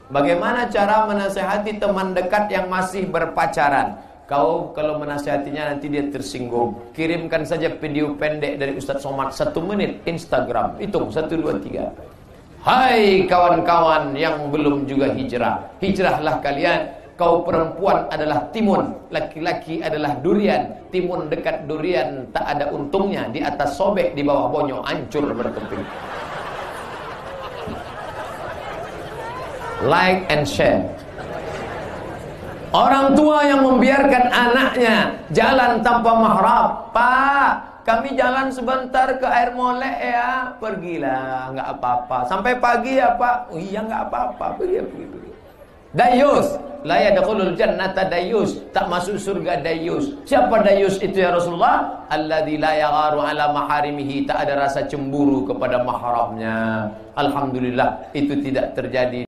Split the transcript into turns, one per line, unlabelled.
Bagaimana cara menasehati teman dekat yang masih berpacaran? Kau kalau menasehatinya nanti dia tersinggung. Kirimkan saja video pendek dari Ustadz Somad 1 menit Instagram. Hitung 1, 2, 3. Hai kawan-kawan yang belum juga hijrah, hijrahlah kalian. Kau perempuan adalah timun, laki-laki adalah durian. Timun dekat durian tak ada untungnya, di atas sobek, di bawah bonyok hancur berkeping. Like and share. Orang tua yang membiarkan anaknya jalan tanpa mahram. Pak, kami jalan sebentar ke air molek ya. Pergilah, nggak apa-apa. Sampai pagi ya Pak. Oh iya nggak apa-apa. Pergi. Dayus, la yadkhulul jannata dayus, tak masuk surga dayus. Siapa dayus itu ya Rasulullah? Alladzi la yagharu ala maharimihi, tak ada rasa cemburu kepada mahramnya. Alhamdulillah itu tidak terjadi.